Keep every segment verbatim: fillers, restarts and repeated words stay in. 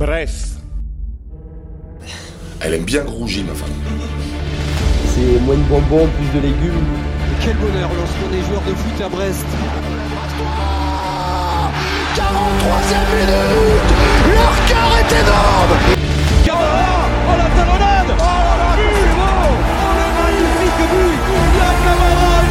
Brest. Elle aime bien grouger, ma femme. C'est moins de bonbons, plus de légumes. Et quel bonheur lorsqu'on est joueur de foot à Brest. quarante-troisième minute. Leur cœur est énorme. Camara. Oh la talonnade. Oh là là, c'est bon. Oh le magnifique but. La Camara,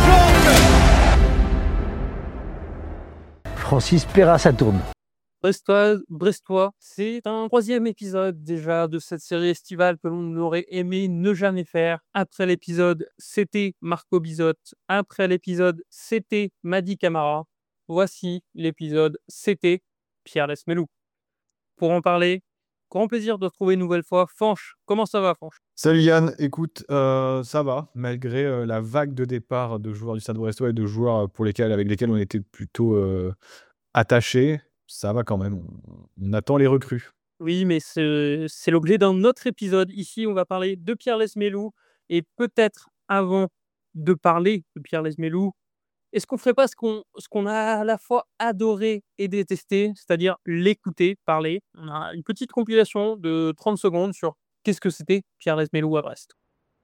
Georges. Francis Perra, ça tourne. Brestois, Brestois, c'est un troisième épisode déjà de cette série estivale que l'on aurait aimé ne jamais faire. Après l'épisode, c'était Marco Bizotte. Après l'épisode, c'était Mady Camara. Voici l'épisode, c'était Pierre Lesmelou. Pour en parler, grand plaisir de retrouver une nouvelle fois Fanche. Comment ça va, Fanche ? Salut Yann, écoute, euh, ça va, malgré euh, la vague de départ de joueurs du Stade Brestois et de joueurs pour lesquels, avec lesquels on était plutôt euh, attachés. Ça va quand même, on, on attend les recrues. Oui, mais c'est, c'est l'objet d'un autre épisode. Ici, on va parler de Pierre Lesmelou. Et peut-être avant de parler de Pierre Lesmelou, est-ce qu'on ne ferait pas ce qu'on, ce qu'on a à la fois adoré et détesté, c'est-à-dire l'écouter parler ? On a une petite compilation de trente secondes sur qu'est-ce que c'était Pierre Lesmelou à Brest.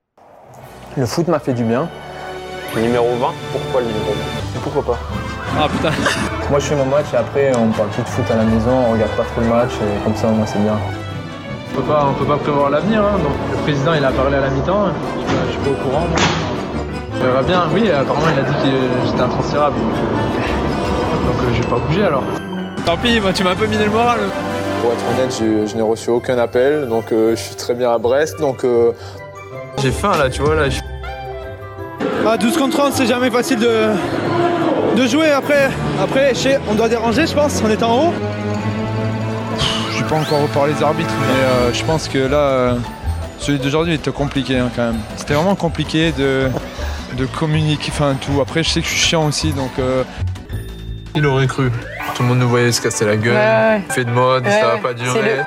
Le foot m'a fait du bien. Numéro vingt, pourquoi le numéro vingt ? Et pourquoi pas ? Ah putain. Moi je fais mon match et après on parle plus de foot à la maison, on regarde pas trop le match et comme ça moi c'est bien. On peut pas, on peut pas prévoir l'avenir, hein. Donc le président il a parlé à la mi-temps, je, je suis pas au courant. Moi. On verra bien, oui apparemment il a dit que j'étais intransférable, donc, euh, donc euh, je vais pas bouger alors. Tant pis, moi tu m'as un peu miné le moral. Pour être honnête, je, je n'ai reçu aucun appel, donc euh, je suis très bien à Brest, donc euh... j'ai faim là, tu vois là. Je... À douze contre trente, c'est jamais facile de, de jouer. Après, après on doit déranger, je pense, en étant en haut. Je n'ai pas encore reparlé des arbitres, mais euh, je pense que là, euh, celui d'aujourd'hui était compliqué hein, quand même. C'était vraiment compliqué de, de communiquer, enfin tout. Après, je sais que je suis chiant aussi, donc... Euh... Il aurait cru. Tout le monde nous voyait se casser la gueule. Ouais, ouais. Fait de mode, ouais, ça va pas durer.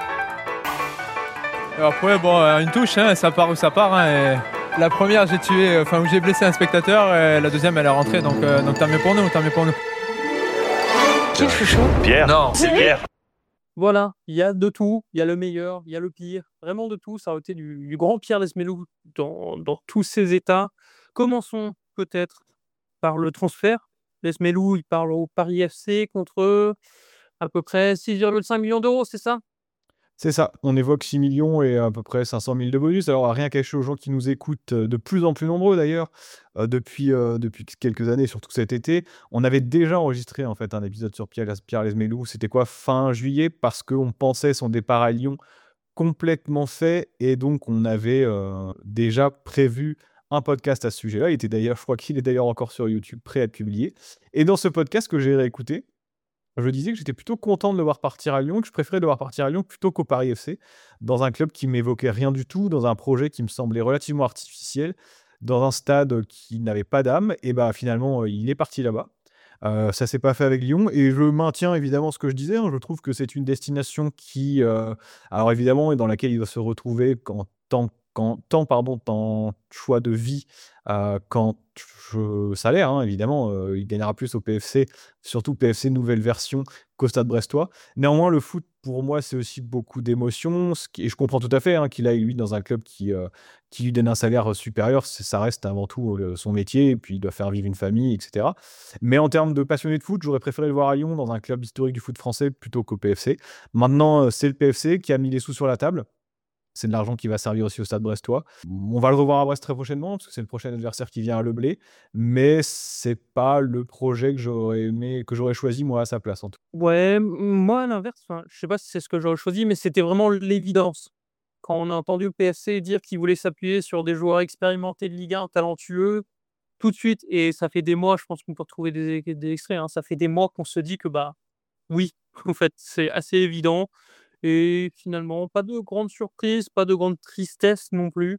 Le... Après, bon, une touche, hein, ça part où ça part. Hein, et... La première, j'ai tué, enfin où j'ai blessé un spectateur, et la deuxième, elle est rentrée, donc, euh, donc tant mieux pour nous, tant mieux pour nous. Qui est le chouchou ? Pierre. Non, c'est Pierre. Voilà, il y a de tout, il y a le meilleur, il y a le pire, vraiment de tout. Ça a été du, du grand Pierre Lesmelou dans, dans tous ses états. Commençons peut-être par le transfert. Lesmelou, il parle au Paris F C contre à peu près six virgule cinq millions d'euros, c'est ça ? C'est ça, on évoque six millions et à peu près cinq cent mille de bonus. Alors, à rien cacher aux gens qui nous écoutent, de plus en plus nombreux d'ailleurs, euh, depuis, euh, depuis quelques années, surtout cet été, on avait déjà enregistré en fait un épisode sur Pierre, Pierre Lesmelou. C'était quoi, fin juillet, parce qu'on pensait son départ à Lyon complètement fait et donc on avait euh, déjà prévu un podcast à ce sujet-là. Il était d'ailleurs, je crois qu'il est d'ailleurs encore sur YouTube, prêt à être publié. Et dans ce podcast que j'ai réécouté, je disais que j'étais plutôt content de le voir partir à Lyon, que je préférais le voir partir à Lyon plutôt qu'au Paris F C, dans un club qui m'évoquait rien du tout, dans un projet qui me semblait relativement artificiel, dans un stade qui n'avait pas d'âme, et bah finalement il est parti là-bas. Euh, ça s'est pas fait avec Lyon, et je maintiens évidemment ce que je disais, hein, je trouve que c'est une destination qui, euh, alors évidemment, est dans laquelle il doit se retrouver en tant Quand, tant, pardon, tant choix de vie euh, qu'en ch- salaire, hein, évidemment, euh, il gagnera plus au P F C, surtout P F C nouvelle version qu'au Stade Brestois. Néanmoins, le foot, pour moi, c'est aussi beaucoup d'émotions, ce qui- et je comprends tout à fait hein, qu'il aille, lui, dans un club qui, euh, qui lui donne un salaire supérieur, c'est- ça reste avant tout euh, son métier, et puis il doit faire vivre une famille, et cetera. Mais en termes de passionné de foot, j'aurais préféré le voir à Lyon, dans un club historique du foot français, plutôt qu'au P F C. Maintenant, euh, c'est le P F C qui a mis les sous sur la table. C'est de l'argent qui va servir aussi au Stade Brestois. On va le revoir à Brest très prochainement, parce que c'est le prochain adversaire qui vient à Le Blé. Mais c'est pas le projet que j'aurais aimé, que j'aurais choisi moi à sa place en tout. Ouais, m- moi à l'inverse, enfin, je sais pas si c'est ce que j'aurais choisi, mais c'était vraiment l'évidence. Quand on a entendu le P F C dire qu'il voulait s'appuyer sur des joueurs expérimentés de Ligue un, talentueux, tout de suite, et ça fait des mois, je pense qu'on peut retrouver des, des extraits, hein, ça fait des mois qu'on se dit que bah oui, en fait, c'est assez évident. Et finalement, pas de grande surprise, pas de grande tristesse non plus.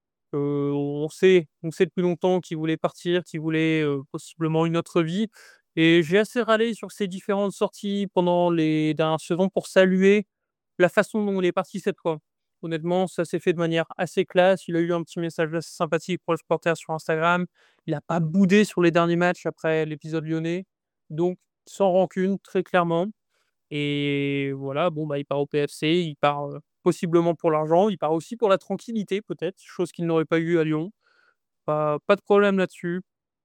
Euh, on sait, on sait depuis longtemps qu'il voulait partir, qu'il voulait euh, possiblement une autre vie. Et j'ai assez râlé sur ces différentes sorties pendant les dernières saisons pour saluer la façon dont il est parti cette fois. Honnêtement, ça s'est fait de manière assez classe. Il a eu un petit message assez sympathique pour le supporter sur Instagram. Il n'a pas boudé sur les derniers matchs après l'épisode lyonnais. Donc, sans rancune, très clairement. Et voilà, bon, bah, il part au P F C, il part, heu, possiblement pour l'argent, il part aussi pour la tranquillité peut-être, chose qu'il n'aurait pas eu à Lyon. Pas pas de problème là-dessus.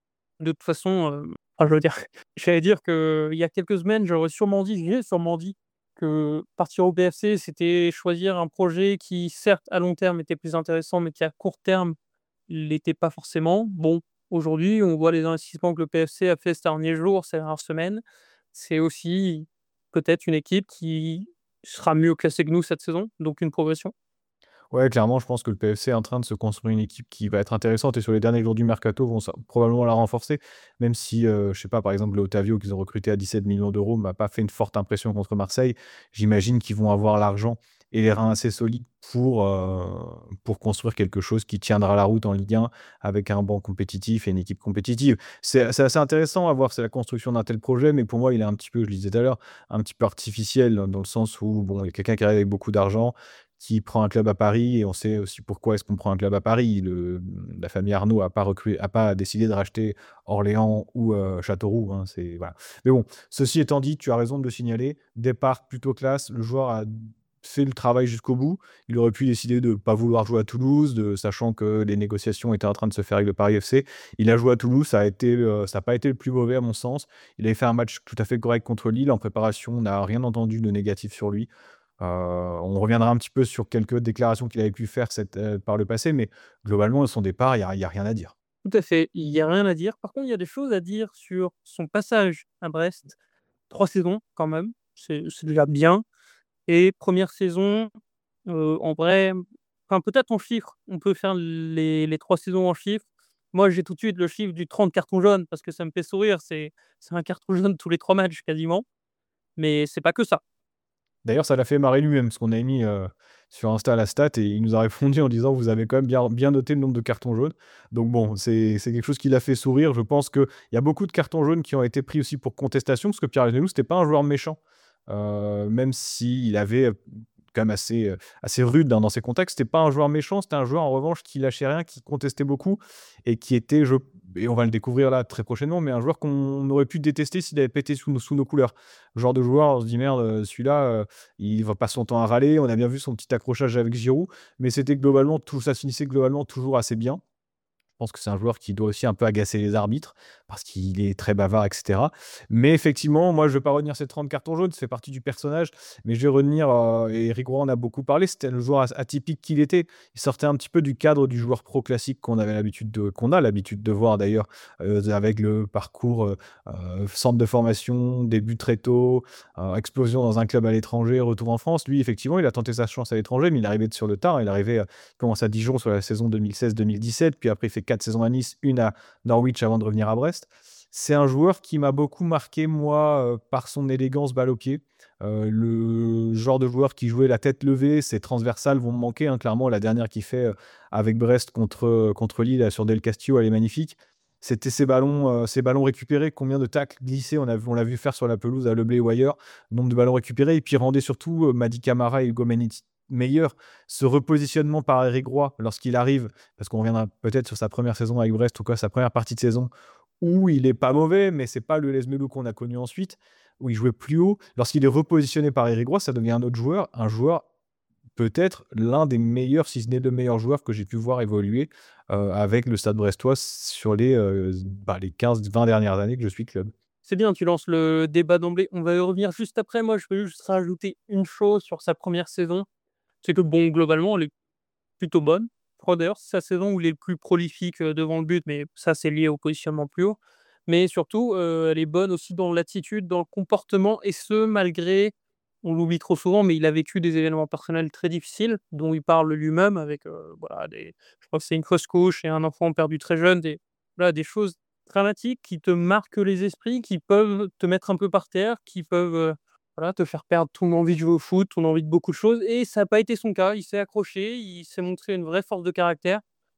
De toute façon, heu, enfin je veux dire, j'allais dire qu'il y a quelques semaines, j'aurais sûrement dit j'ai sûrement dit que partir au P F C, c'était choisir un projet qui certes à long terme était plus intéressant, mais qui à court terme l'était pas forcément. Bon, aujourd'hui, on voit les investissements que le P F C a fait ces derniers jours, ces dernières semaines. C'est aussi peut-être une équipe qui sera mieux classée que nous cette saison, donc une progression. Ouais, clairement, je pense que le P F C est en train de se construire une équipe qui va être intéressante et sur les derniers jours du mercato vont sa probablement la renforcer, même si, heu, je sais pas, par exemple, le Otavio qu'ils ont recruté à dix-sept millions d'euros m'a pas fait une forte impression contre Marseille. J'imagine qu'ils vont avoir l'argent et les reins assez solides pour, heu, pour construire quelque chose qui tiendra la route en Ligue un avec un banc compétitif et une équipe compétitive. C'est c'est assez intéressant à voir, c'est la construction d'un tel projet, mais pour moi, il est un petit peu, je le disais tout à l'heure, un petit peu artificiel dans le sens où, bon, il y a quelqu'un qui arrive avec beaucoup d'argent, qui prend un club à Paris et on sait aussi pourquoi est-ce qu'on prend un club à Paris. Le la famille Arnaud a pas recru a pas décidé de racheter Orléans ou, heu, Châteauroux, hein, c'est voilà. Mais bon, ceci étant dit, tu as raison de le signaler. Départ plutôt classe, le joueur a fait le travail jusqu'au bout. Il aurait pu décider de pas vouloir jouer à Toulouse, de sachant que les négociations étaient en train de se faire avec le Paris F C. Il a joué à Toulouse, ça a été, heu, ça a pas été le plus mauvais à mon sens. Il avait fait un match tout à fait correct contre Lille. En préparation, on n'a rien entendu de négatif sur lui. Heu, on reviendra un petit peu sur quelques déclarations qu'il avait pu faire cette, heu, par le passé, mais globalement, à son départ, il y a il y a rien à dire. Tout à fait, il y a rien à dire. Par contre, il y a des choses à dire sur son passage à Brest. Trois saisons quand même, c'est c'est déjà bien et première saison, heu, en vrai, enfin peut-être en chiffres, on peut faire les les trois saisons en chiffres. Moi, j'ai tout de suite le chiffre du trente cartons jaunes parce que ça me fait sourire, c'est c'est un carton jaune tous les trois matchs quasiment, mais c'est pas que ça. D'ailleurs, ça l'a fait marrer lui-même, parce qu'on avait mis, heu, sur Insta la stat et il nous a répondu en disant: «Vous avez quand même bien bien noté le nombre de cartons jaunes». Donc bon, c'est c'est quelque chose qui l'a fait sourire. Je pense qu'il y a beaucoup de cartons jaunes qui ont été pris aussi pour contestation, parce que Pierre Genesous, c'était pas un joueur méchant. Heu, même s'il avait, heu, quand même assez, heu, assez rude dans dans ses contacts, c'était pas un joueur méchant, c'était un joueur en revanche qui lâchait rien, qui contestait beaucoup et qui était je et on va le découvrir là très prochainement, mais un joueur qu'on aurait pu détester s'il avait pété sous nos sous nos couleurs. Le genre de joueur, on se dit: «Merde, heu, celui-là, heu, il va pas son temps à râler». On a bien vu son petit accrochage avec Giroud, mais c'était globalement tout ça se finissait globalement toujours assez bien. Je pense que c'est un joueur qui doit aussi un peu agacer les arbitres parce qu'il est très bavard, et cetera. Mais effectivement, moi, je ne vais pas retenir ces trente cartons jaunes, ça fait partie du personnage. Mais je vais retenir, heu, et Eric Roy en a beaucoup parlé, c'était le joueur as atypique qu'il était. Il sortait un petit peu du cadre du joueur pro classique qu'on avait l'habitude de qu'on a l'habitude de voir d'ailleurs, heu, avec le parcours, heu heu, centre de formation, début très tôt, heu, explosion dans un club à l'étranger, retour en France. Lui, effectivement, il a tenté sa chance à l'étranger, mais il est arrivé sur le tard. Il est arrivé, heu, il commence à Dijon sur la saison deux mille seize deux mille dix-sept, puis après il fait quatre saisons à Nice, une à Norwich avant de revenir à Brest. C'est un joueur qui m'a beaucoup marqué, moi, heu, par son élégance balle au pied. Heu, le genre de joueur qui jouait la tête levée, ses transversales vont me manquer, hein, clairement. La dernière qu'il fait, heu, avec Brest contre, heu, contre Lille, sur Del Castillo, elle est magnifique. C'était ces ballons, heu, ces ballons récupérés, combien de tacles glissés on a vu on l'a vu faire sur la pelouse à Le Blé ou ailleurs. Nombre de ballons récupérés et puis il rendait surtout, heu, Mady Camara et Hugo Mendy meilleurs. Ce repositionnement par Eric Roy lorsqu'il arrive, parce qu'on reviendra peut-être sur sa première saison avec Brest ou quoi, sa première partie de saison où il est pas mauvais, mais c'est pas le Les Melou qu'on a connu ensuite, où il jouait plus haut. Lorsqu'il est repositionné par Eric Roy, ça devient un autre joueur, un joueur peut-être l'un des meilleurs, si ce n'est le meilleur joueur que j'ai pu voir évoluer, heu, avec le Stade brestois sur les, heu, bah, les quinze vingt dernières années que je suis club. C'est bien, tu lances le débat d'emblée. On va y revenir juste après. Moi, je veux juste rajouter une chose sur sa première saison. C'est que bon, globalement, elle est plutôt bonne. Je crois d'ailleurs, c'est sa saison où il est le plus prolifique, heu, devant le but, mais ça, c'est lié au positionnement plus haut. Mais surtout, heu, elle est bonne aussi dans l'attitude, dans le comportement et ce, malgré, on l'oublie trop souvent, mais il a vécu des événements personnels très difficiles, dont il parle lui-même avec, heu, voilà, des je crois que c'est une fausse couche et un enfant perdu très jeune, des voilà, des choses dramatiques qui te marquent les esprits, qui peuvent te mettre un peu par terre, qui peuvent, heu, voilà, te faire perdre ton envie de jouer au foot, ton envie de beaucoup de choses et ça n'a pas été son cas. Il s'est accroché, il s'est montré une vraie force de caractère.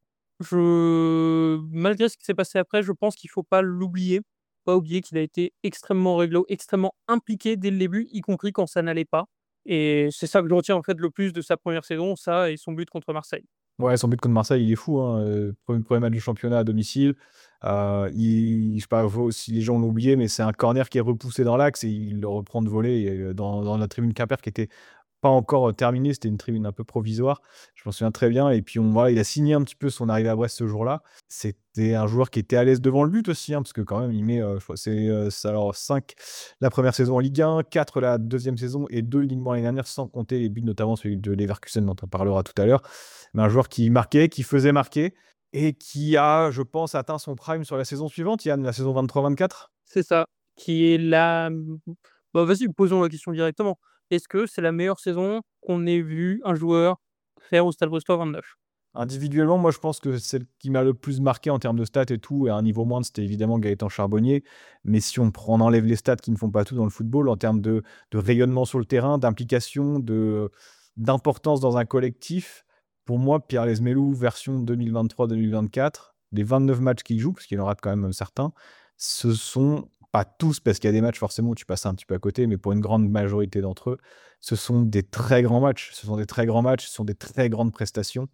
Je malgré ce qui s'est passé après, je pense qu'il faut pas l'oublier. Pas oublier qu'il a été extrêmement réglo, extrêmement impliqué dès le début, y compris quand ça n'allait pas et c'est ça que je retiens, en fait, le plus de sa première saison, ça et son but contre Marseille. Ouais, son but contre Marseille, il est fou, hein, heu, premier premier match du championnat à domicile, Euh, il, je sais pas si les gens l'ont oublié, mais c'est un corner qui est repoussé dans l'axe et il le reprend de volée et dans, dans la tribune Quimper qui était pas encore euh, terminé, c'était une tribune un peu provisoire, je m'en souviens très bien. Et puis on, voilà, il a signé un petit peu son arrivée à Brest ce jour-là. C'était un joueur qui était à l'aise devant le but aussi, hein, parce que quand même il met, euh, je crois, c'est euh, c'est alors cinq la première saison en Ligue un, quatre la deuxième saison et deux uniquement l'année dernière, sans compter les buts, notamment celui de Leverkusen dont on parlera tout à l'heure. Mais un joueur qui marquait, qui faisait marquer et qui a, je pense, atteint son prime sur la saison suivante, Yann, la saison vingt-trois vingt-quatre. C'est ça, qui est la... Bah, vas-y, posons la question directement. Est-ce que c'est la meilleure saison qu'on ait vu un joueur faire au Stade Brestois vingt-neuf? Individuellement, moi, je pense que celle qui m'a le plus marqué en termes de stats et tout, et à un niveau moindre, c'était évidemment Gaëtan Charbonnier. Mais si on, prend, on enlève les stats qui ne font pas tout dans le football, en termes de, de rayonnement sur le terrain, d'implication, de, d'importance dans un collectif, pour moi, Pierre Lesmelou, version deux mille vingt-trois deux mille vingt-quatre, les vingt-neuf matchs qu'il joue, parce qu'il en rate quand même certains, ce sont pas tous, parce qu'il y a des matchs forcément où tu passes un petit peu à côté, mais pour une grande majorité d'entre eux, ce sont des très grands matchs. Ce sont des très grands matchs, ce sont des très grandes prestations.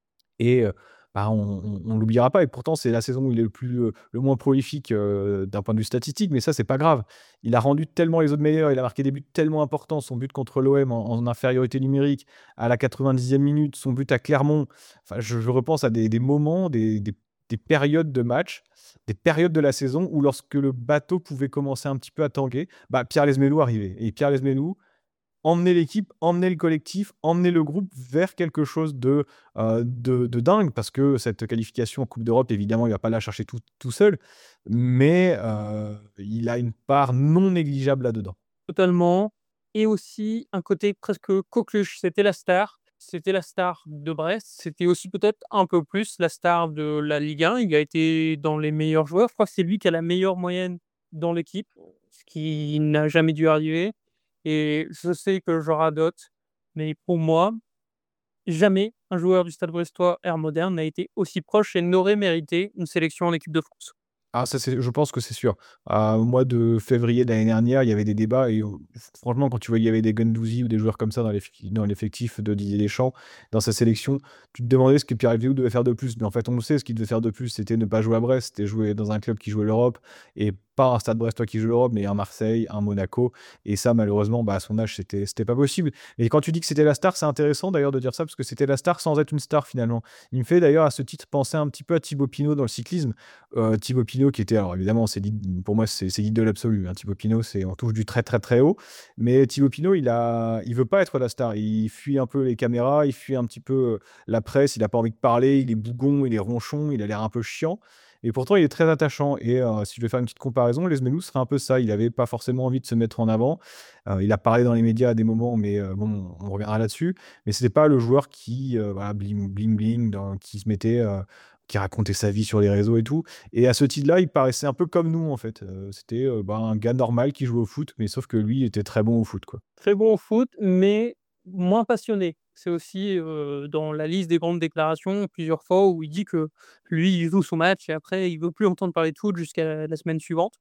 Et euh, bah, on ne l'oubliera pas. Et pourtant, c'est la saison où il est le, plus, euh, le moins prolifique euh, d'un point de vue statistique, mais ça, c'est pas grave. Il a rendu tellement les autres meilleurs, il a marqué des buts tellement importants. Son but contre l'O M en, en infériorité numérique à la quatre-vingt-dixième minute, son but à Clermont. Enfin, je, je repense à des, des moments, des, des, des périodes de match, des périodes de la saison où lorsque le bateau pouvait commencer un petit peu à tanguer, bah, Pierre Lesmelou arrivait. Et Pierre Lesmelou emmener l'équipe, emmener le collectif, emmener le groupe vers quelque chose de, euh, de, de dingue, parce que cette qualification en Coupe d'Europe, évidemment, il ne va pas la chercher tout, tout seul, mais euh, il a une part non négligeable là-dedans. Totalement. Et aussi un côté presque coqueluche. C'était la star. C'était la star de Brest. C'était aussi peut-être un peu plus la star de la Ligue un. Il a été dans les meilleurs joueurs. Je crois que c'est lui qui a la meilleure moyenne dans l'équipe, ce qui n'a jamais dû arriver. Et je sais que je radote, mais pour moi, jamais un joueur du Stade Brestois ère moderne n'a été aussi proche et n'aurait mérité une sélection en équipe de France. Ah, ça, c'est, je pense que c'est sûr. Euh, au mois de février de l'année dernière, il y avait des débats et euh, franchement, quand tu vois qu'il y avait des Guendouzi ou des joueurs comme ça dans, l'eff- dans l'effectif de Didier Deschamps, dans sa sélection, tu te demandais ce que Pierre Lévy devait faire de plus. Mais en fait, on le sait, ce qu'il devait faire de plus, c'était ne pas jouer à Brest, c'était jouer dans un club qui jouait l'Europe et pas un Stade Brestois qui joue l'Europe, mais un Marseille, un Monaco. Et ça, malheureusement, bah, à son âge, c'était, c'était pas possible. Et quand tu dis que c'était la star, c'est intéressant d'ailleurs de dire ça parce que c'était la star sans être une star finalement. Il me fait d'ailleurs à ce titre penser un petit peu à Thibaut Pinot dans le cyclisme. Euh, Thibaut Pinot qui était, alors évidemment, c'est pour moi, c'est, c'est l'idole absolue. Hein. Thibaut Pinot, c'est, on touche du très très très haut. Mais Thibaut Pinot, il a, il veut pas être la star. Il fuit un peu les caméras, il fuit un petit peu la presse, il a pas envie de parler, il est bougon, il est ronchon, il a l'air un peu chiant. Et pourtant, il est très attachant. Et euh, si je vais faire une petite comparaison, Lesmelou serait un peu ça. Il n'avait pas forcément envie de se mettre en avant. Euh, il a parlé dans les médias à des moments, mais euh, bon, on reviendra là-dessus. Mais ce n'était pas le joueur qui, euh, voilà, bling bling, bling dans, qui se mettait, euh, qui racontait sa vie sur les réseaux et tout. Et à ce titre-là, il paraissait un peu comme nous, en fait. Euh, c'était euh, bah, un gars normal qui jouait au foot, mais sauf que lui, il était très bon au foot, quoi. Très bon au foot, mais moins passionné. C'est aussi euh, dans la liste des grandes déclarations plusieurs fois où il dit que lui, il joue son match et après, il veut plus entendre parler de foot jusqu'à la, la semaine suivante.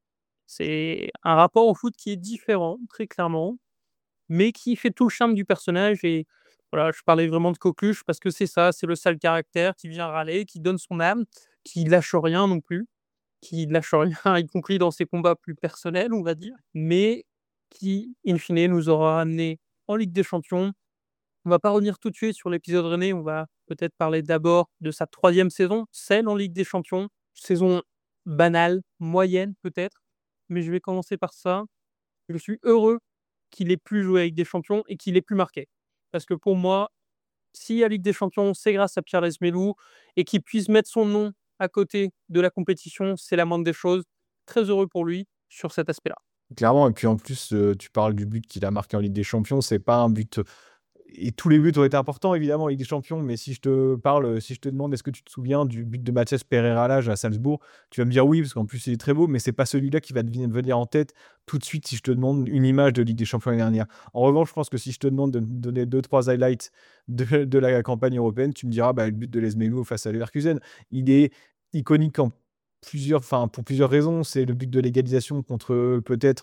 C'est un rapport au foot qui est différent, très clairement, mais qui fait tout le charme du personnage. Et voilà, je parlais vraiment de coqueluche parce que c'est ça, c'est le sale caractère qui vient râler, qui donne son âme, qui lâche rien non plus, qui lâche rien, y compris dans ses combats plus personnels, on va dire, mais qui, in fine, nous aura amené en Ligue des Champions. On va pas revenir tout de suite sur l'épisode René, on va peut-être parler d'abord de sa troisième saison, celle en Ligue des Champions. Saison banale, moyenne peut-être, mais je vais commencer par ça. Je suis heureux qu'il ait pu jouer avec des champions et qu'il ait pu marquer. Parce que pour moi, s'il y a Ligue des Champions, c'est grâce à Pierre Lesmelou et qu'il puisse mettre son nom à côté de la compétition, c'est la moindre des choses. Très heureux pour lui sur cet aspect-là. Clairement, et puis en plus, euh, tu parles du but qu'il a marqué en Ligue des Champions, c'est pas un but. Et tous les buts ont été importants, évidemment, en Ligue des Champions, mais si je te parle, si je te demande, est-ce que tu te souviens du but de Mathias Pereira-Lage à Salzbourg, tu vas me dire oui, parce qu'en plus, il est très beau, mais c'est pas celui-là qui va te venir en tête tout de suite si je te demande une image de Ligue des Champions l'année dernière. En revanche, je pense que si je te demande de me donner deux, trois highlights de, de la campagne européenne, tu me diras bah, le but de Lesmelou face à Leverkusen. Il est iconique en plusieurs, enfin, pour plusieurs raisons. C'est le but de l'égalisation contre peut-être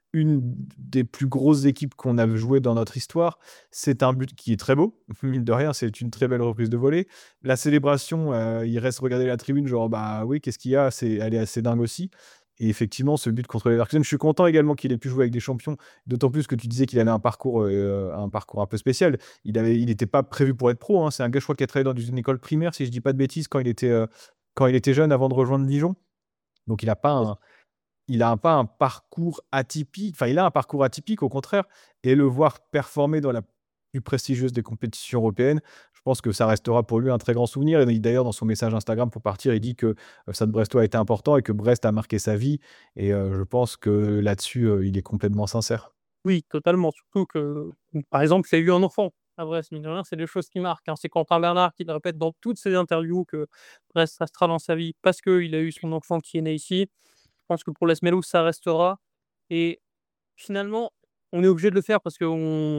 une des plus grosses équipes qu'on a joué dans notre histoire. C'est un but qui est très beau, mine de rien, c'est une très belle reprise de volée. La célébration, euh, il reste regarder la tribune, genre bah oui, qu'est-ce qu'il y a, c'est, elle est assez dingue aussi. Et effectivement, ce but contre les Leverkusen, je suis content également qu'il ait pu jouer avec des champions, d'autant plus que tu disais qu'il avait un parcours, euh, un parcours un peu spécial. Il avait, il n'était pas prévu pour être pro, hein. C'est un gars, je crois, qui a travaillé dans une école primaire, si je dis pas de bêtises, quand il était, euh, quand il était jeune, avant de rejoindre Dijon. Donc il n'a pas un, il a pas un parcours atypique, enfin il a un parcours atypique au contraire, et le voir performer dans la plus prestigieuse des compétitions européennes, je pense que ça restera pour lui un très grand souvenir. Et d'ailleurs, dans son message Instagram pour partir, il dit que euh, Stade Brestois a été important et que Brest a marqué sa vie. Et euh, je pense que là-dessus, euh, il est complètement sincère. Oui, totalement. Surtout que, par exemple, il a eu un enfant à Brest. Mine de rien, c'est des choses qui marquent, hein. C'est Quentin Bernard qui le répète dans toutes ses interviews que Brest restera dans sa vie parce qu'il a eu son enfant qui est né ici. Je pense que pour Les Smelous, ça restera. Et finalement, on est obligé de le faire parce qu'on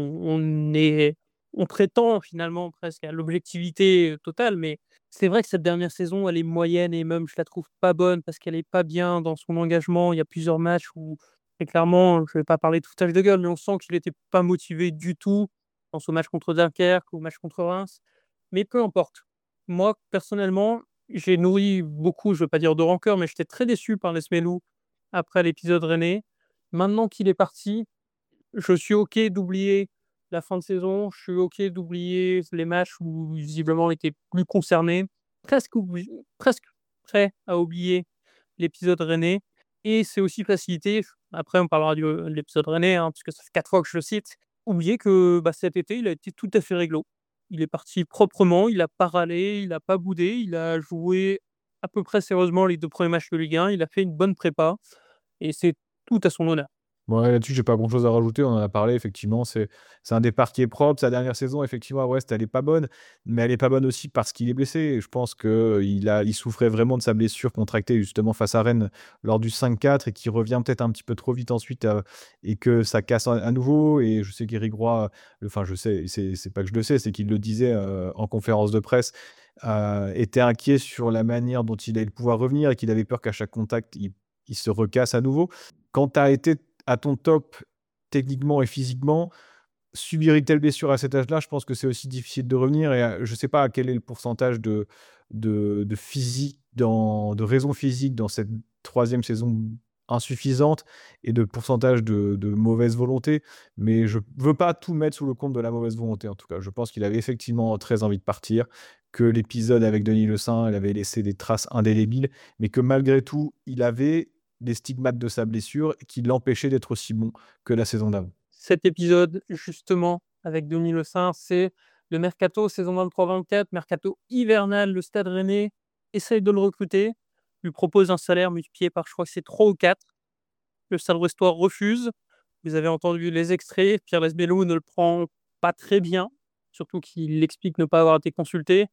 on est, on prétend finalement presque à l'objectivité totale. Mais c'est vrai que cette dernière saison, elle est moyenne et même je la trouve pas bonne parce qu'elle est pas bien dans son engagement. Il y a plusieurs matchs où, et clairement, je vais pas parler de foutage de gueule, mais on sent qu'il était pas motivé du tout dans ce match contre Dunkerque ou match contre Reims. Mais peu importe. Moi, personnellement, j'ai nourri beaucoup, je veux pas dire de rancœur, mais j'étais très déçu par Les Smelous après l'épisode rennais. Maintenant qu'il est parti, je suis OK d'oublier la fin de saison, je suis OK d'oublier les matchs où visiblement il était plus concerné, presque, oubli- presque prêt à oublier l'épisode rennais. Et c'est aussi facilité, après on parlera du- de l'épisode rennais, hein, parce que ça fait quatre fois que je le cite, oublier que bah, cet été il a été tout à fait réglo. Il est parti proprement, il n'a pas râlé, il n'a pas boudé, il a joué à peu près sérieusement les deux premiers matchs de Ligue un, il a fait une bonne prépa, et c'est tout à son honneur. Ouais, là-dessus, j'ai pas grand-chose à rajouter. On en a parlé, effectivement. C'est, c'est un départ qui est propre. Sa dernière saison, effectivement, à Brest, elle est pas bonne. Mais elle est pas bonne aussi parce qu'il est blessé. Et je pense qu'il a, il souffrait vraiment de sa blessure contractée justement face à Rennes lors du cinq quatre et qui revient peut-être un petit peu trop vite ensuite euh, et que ça casse à, à nouveau. Et je sais qu'Éric Roy, euh, enfin, je sais, c'est, c'est pas que je le sais, c'est qu'il le disait euh, en conférence de presse, euh, était inquiet sur la manière dont il allait pouvoir revenir et qu'il avait peur qu'à chaque contact, il, il se recasse à nouveau. Quand tu as été à ton top techniquement et physiquement, subir une telle blessure à cet âge-là, je pense que c'est aussi difficile de revenir. Et euh, je ne sais pas quel est le pourcentage de, de, de physique, dans, de raison physique dans cette troisième saison insuffisante et de pourcentage de, de mauvaise volonté. Mais je ne veux pas tout mettre sous le compte de la mauvaise volonté, en tout cas. Je pense qu'il avait effectivement très envie de partir, que l'épisode avec Denis Le Saint, elle avait laissé des traces indélébiles, mais que malgré tout, il avait des stigmates de sa blessure qui l'empêchaient d'être aussi bon que la saison d'avant. Cet épisode, justement, avec Denis Le Saint, c'est le mercato saison vingt-trois vingt-quatre, mercato hivernal. Le Stade Rennais essaye de le recruter, lui propose un salaire multiplié par, je crois que c'est trois ou quatre. Le Stade Brestois refuse. Vous avez entendu les extraits. Pierre Lesmelou ne le prend pas très bien, surtout qu'il explique ne pas avoir été consulté.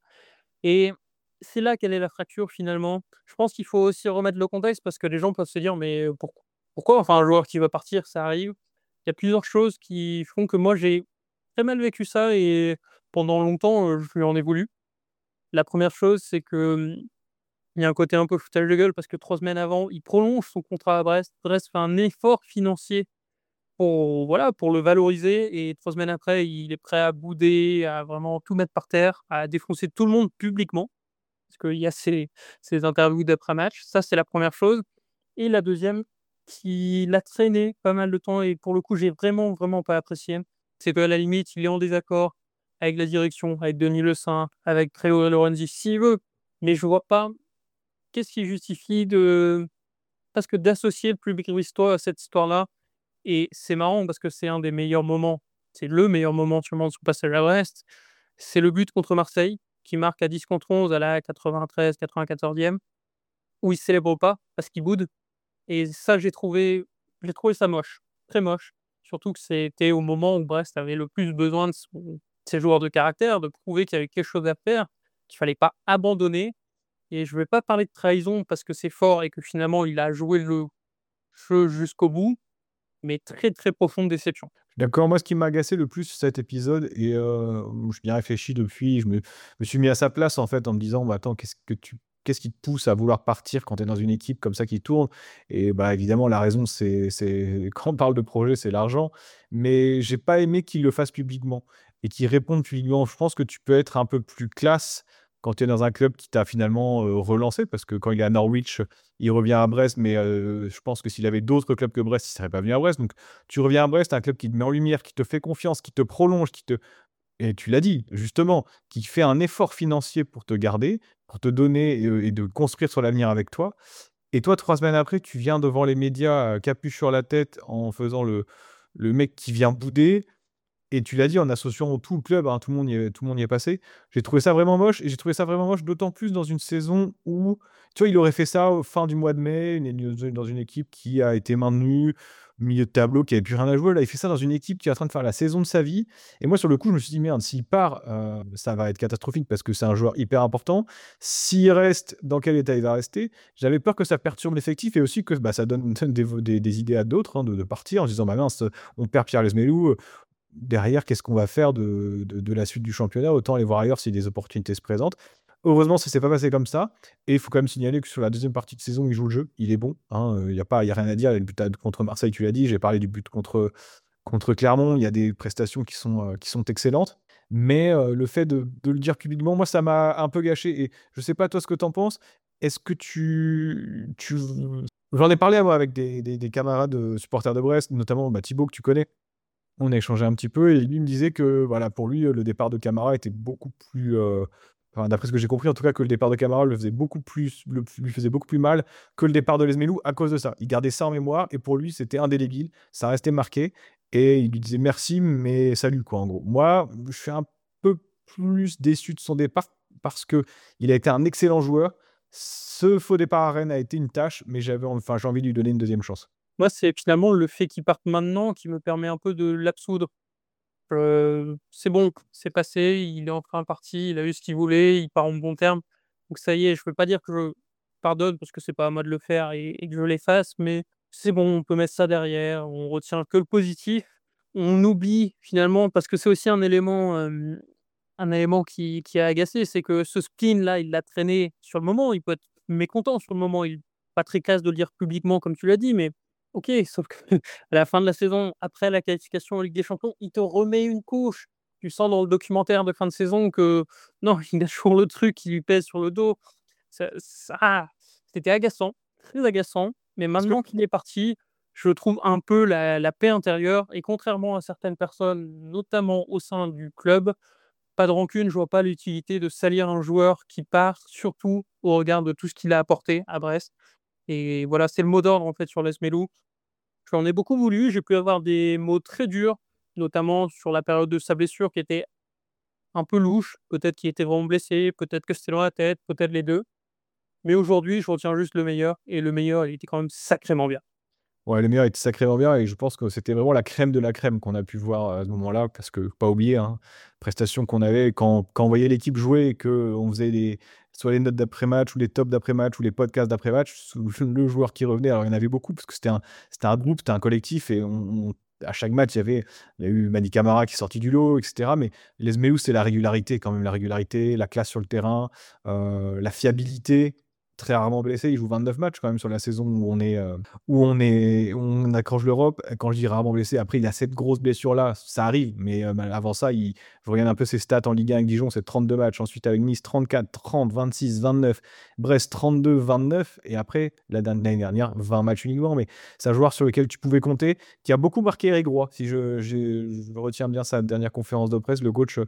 Et c'est là quelle est la fracture finalement. Je pense qu'il faut aussi remettre le contexte parce que les gens peuvent se dire mais pourquoi, pourquoi enfin un joueur qui va partir, ça arrive. Il y a plusieurs choses qui font que moi j'ai très mal vécu ça et pendant longtemps euh, je lui en ai voulu. La première chose c'est que hum, il y a un côté un peu foutage de gueule parce que trois semaines avant il prolonge son contrat à Brest. Brest fait un effort financier pour, voilà, pour le valoriser et trois semaines après il est prêt à bouder, à vraiment tout mettre par terre, à défoncer tout le monde publiquement. Parce qu'il y a ces, ces interviews d'après-match. Ça, c'est la première chose. Et la deuxième, qui l'a traîné pas mal de temps et pour le coup, j'ai vraiment, vraiment pas apprécié, c'est qu'à la limite, il est en désaccord avec la direction, avec Denis Le Saint, avec Grégory Lorenzi, s'il veut. Mais je vois pas qu'est-ce qui justifie de presque d'associer le public brestois à cette histoire-là. Et c'est marrant parce que c'est un des meilleurs moments, c'est le meilleur moment sûrement de son passage à Brest. C'est le but contre Marseille, qui marque à dix contre onze à la quatre-vingt-treize quatre-vingt-quatorzième, où il ne célèbre pas parce qu'il boude. Et ça, j'ai trouvé, j'ai trouvé ça moche, très moche. Surtout que c'était au moment où Brest avait le plus besoin de, son- de ses joueurs de caractère, de prouver qu'il y avait quelque chose à faire, qu'il ne fallait pas abandonner. Et je ne vais pas parler de trahison parce que c'est fort et que finalement, il a joué le jeu jusqu'au bout, mais très très profonde déception. D'accord, moi ce qui m'a agacé le plus cet épisode, et euh, je bien réfléchi depuis, je me, me suis mis à sa place en fait en me disant, bah, attends, qu'est-ce que tu qu'est-ce qui te pousse à vouloir partir quand tu es dans une équipe comme ça qui tourne? Et bah, évidemment, la raison, c'est c'est quand on parle de projet, c'est l'argent. Mais j'ai pas aimé qu'il le fasse publiquement et qu'il réponde publiquement. Je pense que tu peux être un peu plus classe quand tu es dans un club qui t'a finalement euh, relancé, parce que quand il est à Norwich, il revient à Brest, mais euh, je pense que s'il avait d'autres clubs que Brest, il ne serait pas venu à Brest. Donc tu reviens à Brest, un club qui te met en lumière, qui te fait confiance, qui te prolonge, qui te... Et tu l'as dit, justement, qui fait un effort financier pour te garder, pour te donner et, euh, et de construire sur l'avenir avec toi. Et toi, trois semaines après, tu viens devant les médias, euh, capuche sur la tête, en faisant le, le mec qui vient bouder. Et tu l'as dit, en associant tout le club, hein, tout le monde y est, tout le monde y est passé. J'ai trouvé ça vraiment moche. Et j'ai trouvé ça vraiment moche, d'autant plus dans une saison où, tu vois, il aurait fait ça au fin du mois de mai, une- dans une équipe qui a été maintenue, milieu de tableau, qui n'avait plus rien à jouer. Là, il fait ça dans une équipe qui est en train de faire la saison de sa vie. Et moi, sur le coup, je me suis dit, merde, s'il part, euh, ça va être catastrophique parce que c'est un joueur hyper important. S'il reste, dans quel état il va rester? J'avais peur que ça perturbe l'effectif et aussi que bah, ça donne, donne des, des- des idées à d'autres, hein, de, de partir en se disant, bah mince, on perd Pierre Lesmelou. Derrière, qu'est-ce qu'on va faire de, de, de la suite du championnat? Autant aller voir ailleurs si des opportunités se présentent. Heureusement, ça ne s'est pas passé comme ça. Et il faut quand même signaler que sur la deuxième partie de saison, il joue le jeu. Il est bon. Il n'y a, pas- y a rien à dire. Il y a le but à- contre Marseille, tu l'as dit. J'ai parlé du but contre, contre Clermont. Il y a des prestations qui sont, euh, qui sont excellentes. Mais euh, le fait de, de le dire publiquement, moi, ça m'a un peu gâché. Et je ne sais pas toi ce que tu en penses. Est-ce que tu... tu... J'en ai parlé moi, avec des, des- des camarades euh, supporters de Brest, notamment bah, Thibaut, que tu connais. On a échangé un petit peu et lui me disait que voilà, pour lui, le départ de Camara était beaucoup plus. euh, enfin, d'après ce que j'ai compris, en tout cas, que le départ de Camara le faisait beaucoup plus, le- lui faisait beaucoup plus mal que le départ de Lesmelou à cause de ça. Il gardait ça en mémoire et pour lui, c'était indélébile. Ça restait marqué et il lui disait merci, mais salut, quoi, en gros. Moi, je suis un peu plus déçu de son départ parce que il a été un excellent joueur. Ce faux départ à Rennes a été une tâche, mais j'avais, enfin, j'ai envie de lui donner une deuxième chance. Moi, c'est finalement le fait qu'il parte maintenant qui me permet un peu de l'absoudre. Heu, c'est bon, c'est passé, il est enfin parti, il a eu ce qu'il voulait, il part en bons termes. Donc ça y est, je peux pas dire que je pardonne parce que c'est pas à moi de le faire et et que je l'efface, mais c'est bon, on peut mettre ça derrière, on retient que le positif. On oublie finalement parce que c'est aussi un élément, hem, un élément qui qui a agacé, c'est que ce spleen-là, il l'a traîné sur le moment, il peut être mécontent sur le moment, il pas très classe de le dire publiquement comme tu l'as dit, mais OK, sauf que à la fin de la saison, après la qualification en Ligue des Champions, il te remet une couche. Tu sens dans le documentaire de fin de saison que non, il a toujours le truc qui lui pèse sur le dos. Ça ça c'était agaçant, très agaçant, mais Est-ce que maintenant qu'il est parti, je trouve un peu la la paix intérieure et contrairement à certaines personnes, notamment au sein du club, pas de rancune, je vois pas l'utilité de salir un joueur qui part, surtout au regard de tout ce qu'il a apporté à Brest et voilà, c'est le mot d'ordre en fait sur Lesmelou. J'en ai beaucoup voulu, j'ai pu avoir des mots très durs, notamment sur la période de sa blessure qui était un peu louche. Peut-être qu'il était vraiment blessé, peut-être que c'était dans la tête, peut-être les deux. Mais aujourd'hui, je retiens juste le meilleur et le meilleur, il était quand même sacrément bien. Ouais, le meilleur était sacrément bien et je pense que c'était vraiment la crème de la crème qu'on a pu voir à ce moment-là, parce que, pas oublier, hein, prestation qu'on avait quand, quand on voyait l'équipe jouer et qu'on faisait les, soit les notes d'après-match ou les tops d'après-match ou les podcasts d'après-match, sous- le joueur qui revenait, alors il y en avait beaucoup parce que c'était un, c'était un groupe, c'était un collectif et on, on- à chaque match, il y avait, il y a eu Mani Camara qui est sorti du lot, et cetera. Mais les Zmeus, c'est la régularité quand même, la régularité, la classe sur le terrain, euh, la fiabilité. Très rarement blessé, il joue vingt-neuf matchs quand même sur la saison où on est, euh, où on est, où on accroche l'Europe. Quand je dis rarement blessé, après il a cette grosse blessure là, ça arrive, mais euh, avant ça, il, je regarde un peu ses stats en Ligue un avec Dijon, c'est trente-deux matchs. Ensuite avec Nice, trente-quatre, trente, vingt-six, vingt-neuf, Brest trente-deux, vingt-neuf, et après la- l'année dernière, vingt matchs uniquement. Mais c'est un joueur sur lequel tu pouvais compter, qui a beaucoup marqué Eric Roy. Si je, je, je retiens bien sa dernière conférence de presse, le coach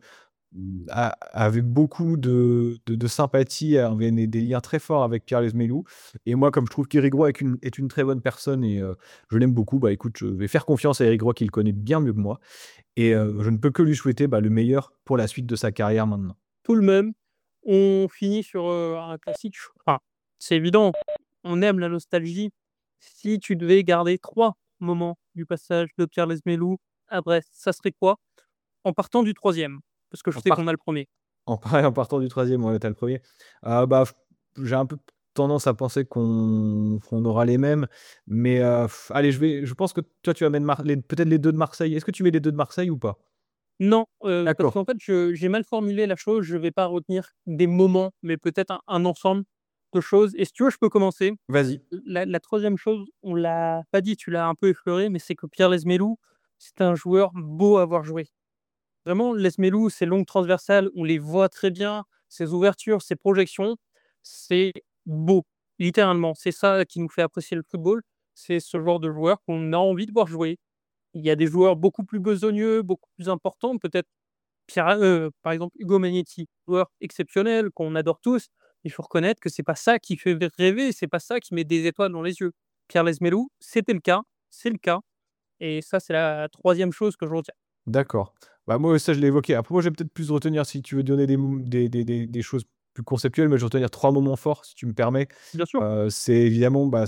a- avec beaucoup de, de, de sympathie, avait des, des liens très forts avec Pierre Lesmelou. Et moi, comme je trouve qu'Éric Roy est une, est une très bonne personne et euh, je l'aime beaucoup, bah écoute, je vais faire confiance à Éric Roy qui le connaît bien mieux que moi. Et euh, je ne peux que lui souhaiter bah, le meilleur pour la suite de sa carrière maintenant. Tout le même, on finit sur euh, un classique. Enfin, c'est évident, on aime la nostalgie. Si tu devais garder trois moments du passage de Pierre Lesmelou à Brest, ça serait quoi? En partant du troisième, parce que je En, sais par- qu'on a le premier. en, par- en partant du troisième, on était le premier. Euh, bah, f- j'ai un peu tendance à penser qu'on qu'on aura les mêmes. Mais euh, f- allez, je, vais, je pense que toi, tu vas mettre Mar- les- peut-être les deux de Marseille. Est-ce que tu mets les deux de Marseille ou pas? Non, heu, parce D'accord. qu'en fait, je j'ai mal formulé la chose. Je vais pas retenir des moments, mais peut-être un un ensemble. de choses et si tu veux, je peux commencer. Vas-y. La la troisième chose, on l'a pas dit, tu l'as un peu effleuré, mais c'est que Pierre Lesmelou, c'est un joueur beau à voir jouer. Vraiment, Lesmelou, ses longues transversales, on les voit très bien, ses ouvertures, ses projections, c'est beau, littéralement. C'est ça qui nous fait apprécier le football, c'est ce genre de joueur qu'on a envie de voir jouer. Il y a des joueurs beaucoup plus besogneux, beaucoup plus importants, peut-être Pierre heu, par exemple Hugo Magnetti, joueur exceptionnel qu'on adore tous. Il faut reconnaître que c'est pas ça qui fait rêver, c'est pas ça qui met des étoiles dans les yeux. Pierre Lesmelou, c'était le cas, c'est le cas et ça, c'est la troisième chose que je retiens. D'accord. Bah, moi, ça, je l'ai évoqué. Après, moi, je vais peut-être plus retenir, si tu veux donner des mom des des des des choses plus conceptuelles, mais je vais retenir trois moments forts, si tu me permets. Bien sûr. Heu, c'est évidemment, bah,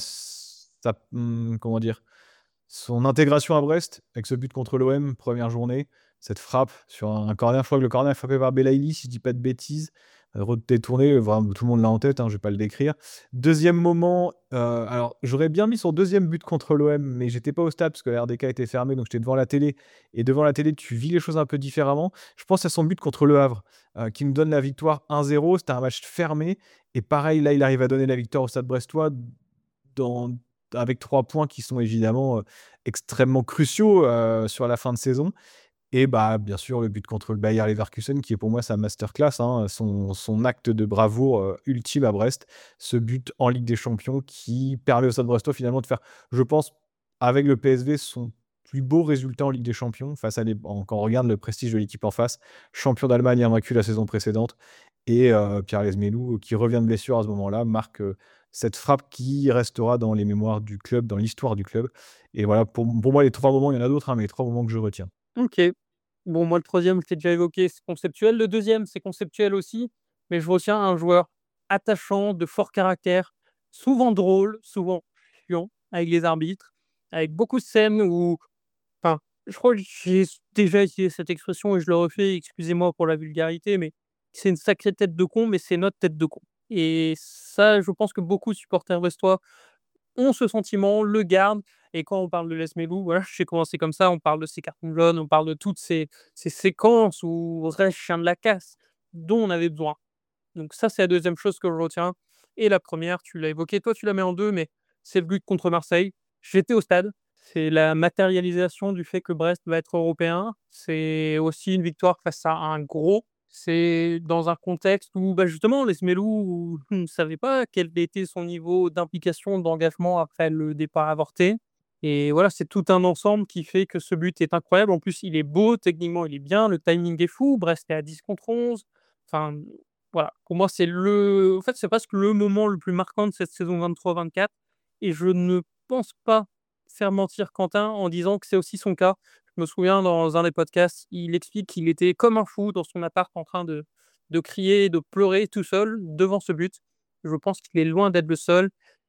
sa mmh, comment dire? Son intégration à Brest, avec ce but contre l'O M, première journée. Cette frappe sur un corner, je crois que le corner est frappé par Belaïli, si je dis pas de bêtises. Heu, re détourné, vraiment tout le monde l'a en tête, hein, je vais pas le décrire. Deuxième moment, heu, alors j'aurais bien mis son deuxième but contre l'O M, mais j'étais pas au stade parce que la R D K était fermée, donc j'étais devant la télé et devant la télé, tu vis les choses un peu différemment. Je pense à son but contre Le Havre, heu, qui nous donne la victoire un zéro. C'était un match fermé et pareil, là, il arrive à donner la victoire au Stade brestois dans avec trois points qui sont évidemment, heu, extrêmement cruciaux, heu, sur la fin de saison et bah, bien sûr, le but contre le Bayer Leverkusen qui est pour moi sa masterclass, hein, son son acte de bravoure, heu, ultime à Brest. Ce but en Ligue des Champions qui permet au Stade brestois finalement de faire, je pense, avec le P S V, son plus beau résultat en Ligue des Champions face à des en quand on regarde le prestige de l'équipe en face. Champion d'Allemagne invaincu la saison précédente et heu, Pierre Lesmelou qui revient de blessure à ce moment-là marque, heu, cette frappe qui restera dans les mémoires du club, dans l'histoire du club et voilà, pour pour moi, les trois moments, il y en a d'autres, hein, mais les trois moments que je retiens. OK. Bon, moi, le troisième je l'ai déjà évoqué, c'est conceptuel. Le deuxième c'est conceptuel aussi, mais je retiens un joueur attachant, de fort caractère, souvent drôle, souvent chiant avec les arbitres, avec beaucoup de scènes où enfin, je crois que j'ai déjà utilisé cette expression et je le refais, excusez-moi pour la vulgarité, mais c'est une sacrée tête de con, mais c'est notre tête de con et ça, je pense que beaucoup de supporters brestois ont ce sentiment, le gardent et quand on parle de Lesmelou, voilà, je sais comment c'est comme ça, on parle de ses cartons jaunes, on parle de toutes ces ces séquences où vrai chien de la casse, dont on avait besoin. Donc ça, c'est la deuxième chose que je retiens et la première, tu l'as évoqué, toi, tu la mets en deux, mais c'est le but contre Marseille. J'étais au stade, c'est la matérialisation du fait que Brest va être européen. C'est aussi une victoire face à un gros. C'est dans un contexte où, bah, justement, Lesmelou ne savait pas quel était son niveau d'implication, d'engagement après le départ avorté et voilà, c'est tout un ensemble qui fait que ce but est incroyable. En plus, il est beau, techniquement, il est bien, le timing est fou. Brest est à dix contre onze. Enfin, voilà, pour moi, c'est le en fait, c'est presque le moment le plus marquant de cette saison vingt-trois vingt-quatre et je ne pense pas faire mentir Quentin en disant que c'est aussi son cas. Je me souviens dans un des podcasts, il explique qu'il était comme un fou dans son appart en train de de crier, de pleurer tout seul devant ce but. Je pense qu'il est loin d'être le seul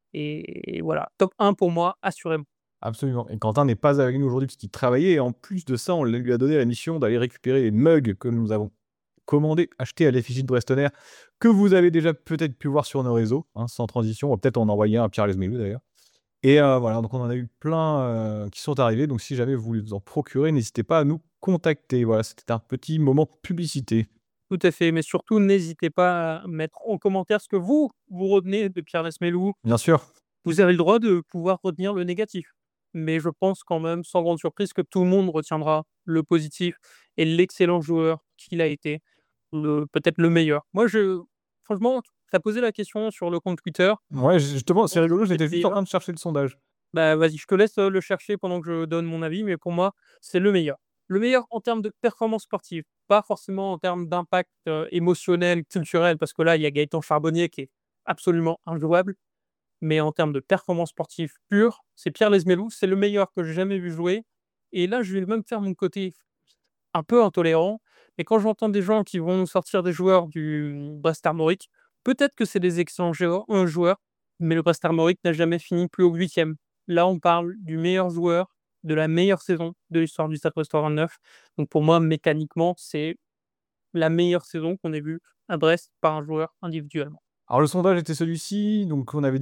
et voilà, top un pour moi, assurément. Absolument et Quentin n'est pas avec nous aujourd'hui parce qu'il travaillait et en plus de ça, on lui a donné la mission d'aller récupérer les mugs que nous avons commandés, achetés à l'effigie de Brestonner, que vous avez déjà peut-être pu voir sur nos réseaux, hein, sans transition. On va peut-être en envoyer un à Pierre Lesmelou d'ailleurs et heu, voilà, donc on en a eu plein, heu, qui sont arrivés, donc si jamais vous voulez vous en procurer, n'hésitez pas à nous contacter. Voilà, c'était un petit moment publicité. Tout à fait, mais surtout n'hésitez pas à mettre en commentaire ce que vous, vous retenez de Pierre Lesmelou. Bien sûr. Vous avez le droit de pouvoir retenir le négatif, mais je pense quand même, sans grande surprise, que tout le monde retiendra le positif et l'excellent joueur qu'il a été, le peut-être le meilleur. Moi, je franchement, tu as posé la question sur le compte Twitter. Ouais, justement, c'est rigolo, C'est le j'étais juste en meilleur. train de chercher le sondage. Bah, vas-y, je te laisse, heu, le chercher pendant que je donne mon avis, mais pour moi, c'est le meilleur. Le meilleur en termes de performance sportive, pas forcément en termes d'impact, heu, émotionnel, culturel, parce que là, il y a Gaëtan Charbonnier qui est absolument injouable, mais en termes de performance sportive pure, c'est Pierre Lesmelou, c'est le meilleur que j'ai jamais vu jouer et là, je vais même faire mon côté un peu intolérant, mais quand j'entends des gens qui vont nous sortir des joueurs du Brest Armorique, peut-être que c'est des excellents géo heu, joueurs, mais le Brest Armorique n'a jamais fini plus haut que huitième. Là, on parle du meilleur joueur de la meilleure saison de l'histoire du Stade Brestois vingt-neuf. Donc pour moi, mécaniquement, c'est la meilleure saison qu'on ait vue à Brest par un joueur individuellement. Alors le sondage était celui-ci, donc on avait dit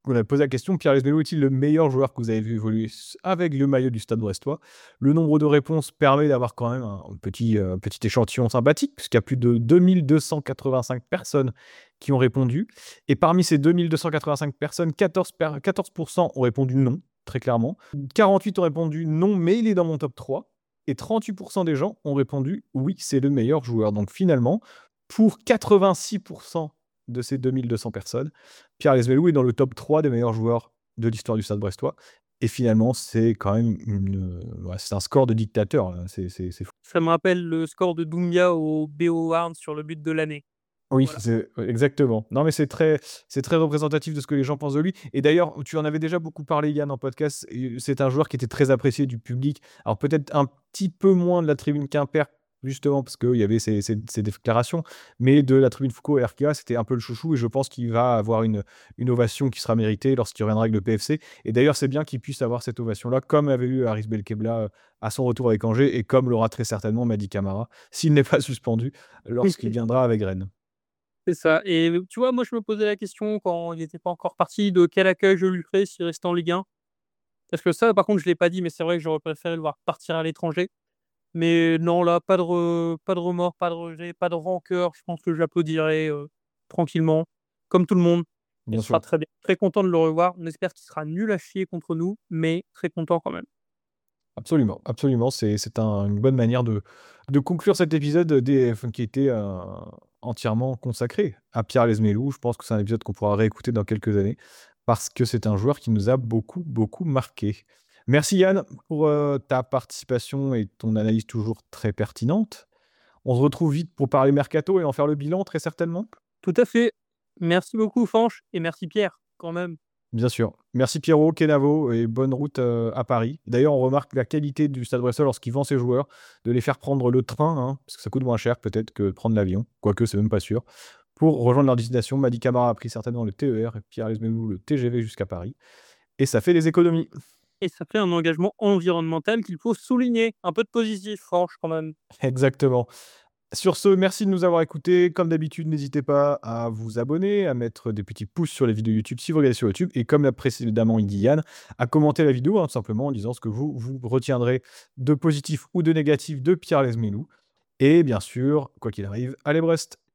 on a posé la question, Pierre Lesmelou est-il le meilleur joueur que vous avez vu évoluer avec le maillot du Stade Brestois? Le nombre de réponses permet d'avoir quand même un petit, euh, petit échantillon sympathique, puisqu'il y a plus de deux mille deux cent quatre-vingt-cinq personnes qui ont répondu. Et parmi ces deux mille deux cent quatre-vingt-cinq personnes, quatorze, per- quatorze pour cent ont répondu non, très clairement. quarante-huit ont répondu non, mais il est dans mon top trois. Et trente-huit pour cent des gens ont répondu oui, c'est le meilleur joueur. Donc finalement, pour quatre-vingt-six pour cent de ces deux mille deux cents personnes, Pierre Lesmelou est dans le top trois des meilleurs joueurs de l'histoire du Stade Brestois. Et finalement, c'est quand même une, euh, ouais, c'est un score de dictateur. Là. C'est, c'est, c'est fou. Ça me rappelle le score de Doumbia au B O Arn sur le but de l'année. Oui, Voilà. c'est, exactement. Non, mais c'est très, c'est très représentatif de ce que les gens pensent de lui. Et d'ailleurs, tu en avais déjà beaucoup parlé, Yann, en podcast. et C'est un joueur qui était très apprécié du public. Alors peut-être un petit peu moins de la tribune Quimper, justement, parce qu'il y avait ces, ces, ces déclarations. Mais de la tribune Foucault et R K A, c'était un peu le chouchou. Et je pense qu'il va avoir une, une ovation qui sera méritée lorsqu'il reviendra avec le P F C. Et d'ailleurs, c'est bien qu'il puisse avoir cette ovation-là, comme avait eu Haris Belkebla euh, à son retour avec Angers, et comme l'aura très certainement Mady Camara, s'il n'est pas suspendu, lorsqu'il viendra avec Rennes. C'est ça. Et tu vois, moi, je me posais la question quand il n'était pas encore parti de quel accueil je lui ferais s'il restait en Ligue un. Parce que ça, par contre, je ne l'ai pas dit, mais c'est vrai que j'aurais préféré le voir partir à l'étranger. Mais non, là, pas de, re- pas de remords, pas de rejet, pas de rancœur. Je pense que j'applaudirai euh, tranquillement, comme tout le monde. Bien Il sera sûr. très bien. Très content de le revoir. On espère qu'il sera nul à chier contre nous, mais très content quand même. Absolument, absolument. C'est, c'est un- une bonne manière de, de conclure cet épisode des, enfin, qui était euh, entièrement consacré à Pierre Lesmelou. Je pense que c'est un épisode qu'on pourra réécouter dans quelques années parce que c'est un joueur qui nous a beaucoup, beaucoup marqué. Merci Yann pour euh, ta participation et ton analyse toujours très pertinente. On se retrouve vite pour parler mercato et en faire le bilan très certainement. Tout à fait. Merci beaucoup, Fanche, et merci Pierre, quand même. Bien sûr. Merci Pierrot, Kenavo et bonne route euh, à Paris. D'ailleurs, on remarque la qualité du Stade Brestois lorsqu'il vend ses joueurs, de les faire prendre le train, hein, parce que ça coûte moins cher peut-être que de prendre l'avion, quoique c'est même pas sûr, pour rejoindre leur destination. Mady Camara a pris certainement le T E R et Pierre Lesmelou le T G V jusqu'à Paris. Et ça fait des économies. Et ça fait un engagement environnemental qu'il faut souligner. Un peu de positif, Fanche, quand même. Exactement. Sur ce, merci de nous avoir écoutés. Comme d'habitude, n'hésitez pas à vous abonner, à mettre des petits pouces sur les vidéos YouTube si vous regardez sur YouTube. Et comme l'a précédemment dit Yann, à commenter la vidéo, hein, tout simplement en disant ce que vous, vous retiendrez de positif ou de négatif de Pierre Lesmelou. Et bien sûr, quoi qu'il arrive, allez Brest!